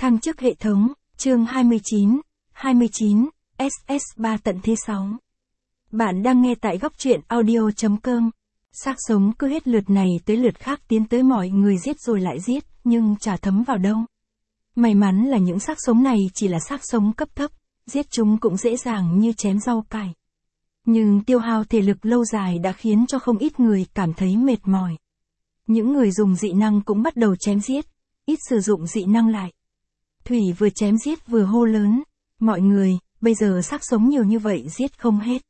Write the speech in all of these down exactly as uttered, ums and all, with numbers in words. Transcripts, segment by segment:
Thăng chức hệ thống, chương hai mươi chín, hai mươi chín, ét ét ba tận thế sáu. Bạn đang nghe tại góc truyện audio chấm com. Xác sống cứ hết lượt này tới lượt khác tiến tới mọi người giết rồi lại giết, nhưng chả thấm vào đâu. May mắn là những xác sống này chỉ là xác sống cấp thấp, giết chúng cũng dễ dàng như chém rau cải. Nhưng tiêu hao thể lực lâu dài đã khiến cho không ít người cảm thấy mệt mỏi. Những người dùng dị năng cũng bắt đầu chém giết, ít sử dụng dị năng lại. Thủy vừa chém giết vừa hô lớn, mọi người, bây giờ xác sống nhiều như vậy giết không hết.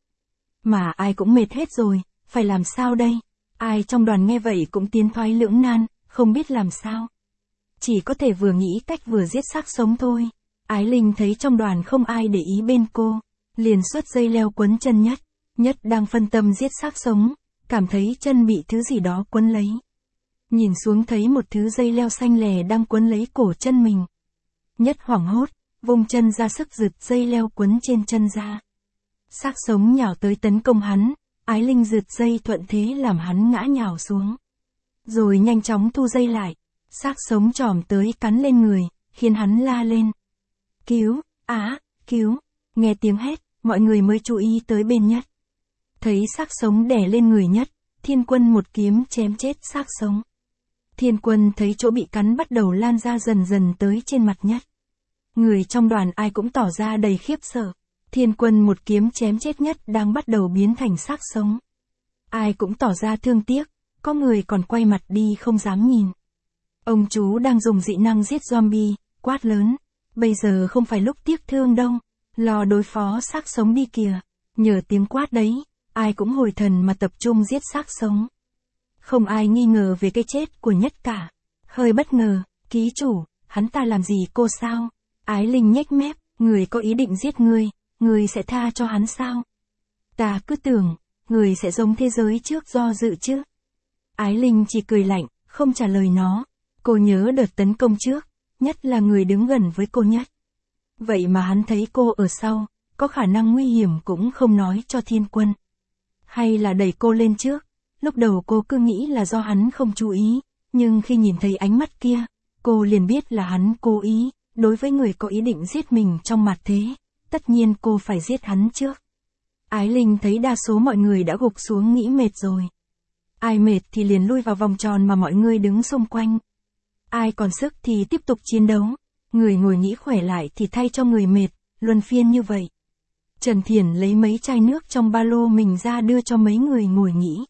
Mà ai cũng mệt hết rồi, phải làm sao đây? Ai trong đoàn nghe vậy cũng tiến thoái lưỡng nan, không biết làm sao. Chỉ có thể vừa nghĩ cách vừa giết xác sống thôi. Ái Linh thấy trong đoàn không ai để ý bên cô, liền xuất dây leo quấn chân Nhất. Nhất đang phân tâm giết xác sống, cảm thấy chân bị thứ gì đó quấn lấy. Nhìn xuống thấy một thứ dây leo xanh lè đang quấn lấy cổ chân mình. Nhất hoảng hốt, vung chân ra sức giật dây leo quấn trên chân ra. Xác sống nhào tới tấn công hắn, Ái Linh giật dây thuận thế làm hắn ngã nhào xuống. Rồi nhanh chóng thu dây lại, xác sống chòm tới cắn lên người, khiến hắn la lên. Cứu, á, cứu, nghe tiếng hét, mọi người mới chú ý tới bên Nhất. Thấy xác sống đè lên người Nhất, Thiên Quân một kiếm chém chết xác sống. Thiên Quân thấy chỗ bị cắn bắt đầu lan ra dần dần tới trên mặt Nhất. Người trong đoàn ai cũng tỏ ra đầy khiếp sợ. Thiên Quân một kiếm chém chết Nhất đang bắt đầu biến thành xác sống. Ai cũng tỏ ra thương tiếc, có người còn quay mặt đi không dám nhìn. Ông chú đang dùng dị năng giết zombie, quát lớn. Bây giờ không phải lúc tiếc thương đâu, lo đối phó xác sống đi kìa. Nhờ tiếng quát đấy, ai cũng hồi thần mà tập trung giết xác sống. Không ai nghi ngờ về cái chết của Nhất cả. Hơi bất ngờ, ký chủ, hắn ta làm gì cô sao? Ái Linh nhếch mép, người có ý định giết ngươi, người sẽ tha cho hắn sao? Ta cứ tưởng, người sẽ giống thế giới trước do dự chứ. Ái Linh chỉ cười lạnh, không trả lời nó. Cô nhớ đợt tấn công trước, Nhất là người đứng gần với cô nhất. Vậy mà hắn thấy cô ở sau, có khả năng nguy hiểm cũng không nói cho Thiên Quân. Hay là đẩy cô lên trước, lúc đầu cô cứ nghĩ là do hắn không chú ý, nhưng khi nhìn thấy ánh mắt kia, cô liền biết là hắn cố ý, đối với người có ý định giết mình trong mặt thế, tất nhiên cô phải giết hắn trước. Ái Linh thấy đa số mọi người đã gục xuống nghĩ mệt rồi. Ai mệt thì liền lui vào vòng tròn mà mọi người đứng xung quanh. Ai còn sức thì tiếp tục chiến đấu, người ngồi nghĩ khỏe lại thì thay cho người mệt, luân phiên như vậy. Trần Thiển lấy mấy chai nước trong ba lô mình ra đưa cho mấy người ngồi nghỉ.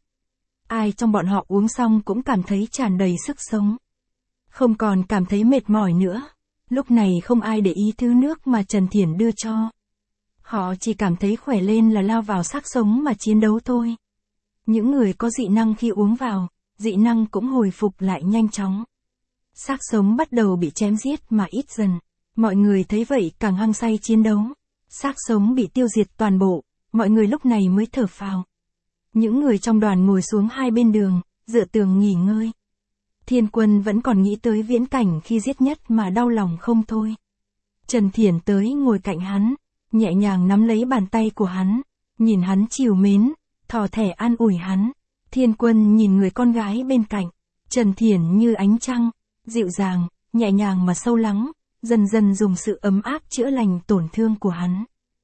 Ai trong bọn họ uống xong cũng cảm thấy tràn đầy sức sống. Không còn cảm thấy mệt mỏi nữa. Lúc này không ai để ý thứ nước mà Trần Thiển đưa cho. Họ chỉ cảm thấy khỏe lên là lao vào xác sống mà chiến đấu thôi. Những người có dị năng khi uống vào, dị năng cũng hồi phục lại nhanh chóng. Xác sống bắt đầu bị chém giết mà ít dần. Mọi người thấy vậy càng hăng say chiến đấu. Xác sống bị tiêu diệt toàn bộ, mọi người lúc này mới thở phào. Những người trong đoàn ngồi xuống hai bên đường, dựa tường nghỉ ngơi. Thiên Quân vẫn còn nghĩ tới viễn cảnh khi giết Nhất mà đau lòng không thôi. Trần Thiển tới ngồi cạnh hắn, nhẹ nhàng nắm lấy bàn tay của hắn, nhìn hắn trìu mến, thò thẻ an ủi hắn. Thiên Quân nhìn người con gái bên cạnh, Trần Thiển như ánh trăng, dịu dàng, nhẹ nhàng mà sâu lắng, dần dần dùng sự ấm áp chữa lành tổn thương của hắn.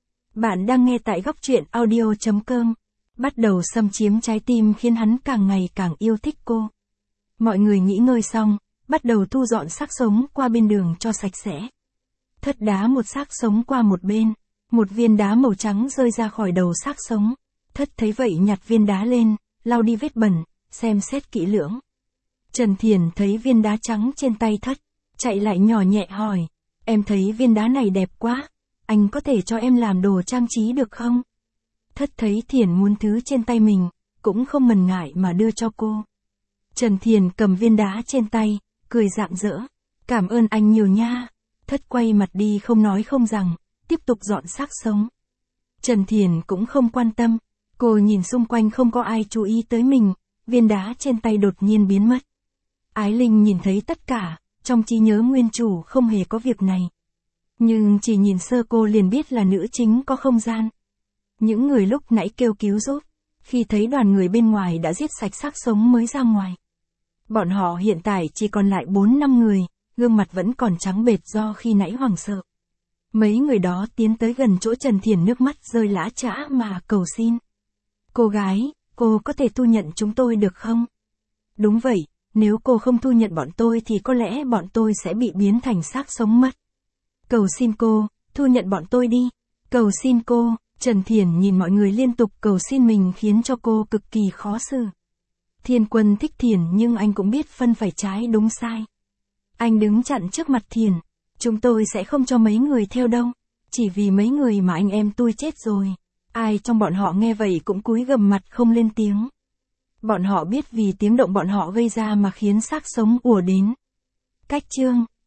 Bạn đang nghe tại góc truyện audio chấm com. Bắt đầu xâm chiếm trái tim khiến hắn càng ngày càng yêu thích cô. Mọi người nghỉ ngơi xong, bắt đầu thu dọn xác sống qua bên đường cho sạch sẽ. Thất đá một xác sống qua một bên, một viên đá màu trắng rơi ra khỏi đầu xác sống. Thất thấy vậy nhặt viên đá lên, lau đi vết bẩn, xem xét kỹ lưỡng. Trần Thiển thấy viên đá trắng trên tay Thất, chạy lại nhỏ nhẹ hỏi, em thấy viên đá này đẹp quá, anh có thể cho em làm đồ trang trí được không? Thất thấy Thiển muốn thứ trên tay mình, cũng không ngần ngại mà đưa cho cô. Trần Thiển cầm viên đá trên tay, cười rạng rỡ. Cảm ơn anh nhiều nha. Thất quay mặt đi không nói không rằng, tiếp tục dọn xác sống. Trần Thiển cũng không quan tâm, cô nhìn xung quanh không có ai chú ý tới mình, viên đá trên tay đột nhiên biến mất. Ái Linh nhìn thấy tất cả, trong trí nhớ nguyên chủ không hề có việc này. Nhưng chỉ nhìn sơ cô liền biết là nữ chính có không gian. Những người lúc nãy kêu cứu giúp, khi thấy đoàn người bên ngoài đã giết sạch xác sống mới ra ngoài. Bọn họ hiện tại chỉ còn lại bốn năm người, gương mặt vẫn còn trắng bệch do khi nãy hoảng sợ. Mấy người đó tiến tới gần chỗ Trần Thiền, nước mắt rơi lã chã mà cầu xin. Cô gái, cô có thể thu nhận chúng tôi được không? Đúng vậy, nếu cô không thu nhận bọn tôi thì có lẽ bọn tôi sẽ bị biến thành xác sống mất. Cầu xin cô, thu nhận bọn tôi đi. Cầu xin cô. Trần Thiền nhìn mọi người liên tục cầu xin mình khiến cho cô cực kỳ khó xử. Thiên Quân thích Thiền nhưng anh cũng biết phân phải trái đúng sai. Anh đứng chặn trước mặt Thiền. Chúng tôi sẽ không cho mấy người theo đâu. Chỉ vì mấy người mà anh em tôi chết rồi. Ai trong bọn họ nghe vậy cũng cúi gằm mặt không lên tiếng. Bọn họ biết vì tiếng động bọn họ gây ra mà khiến xác sống ùa đến. Cách chương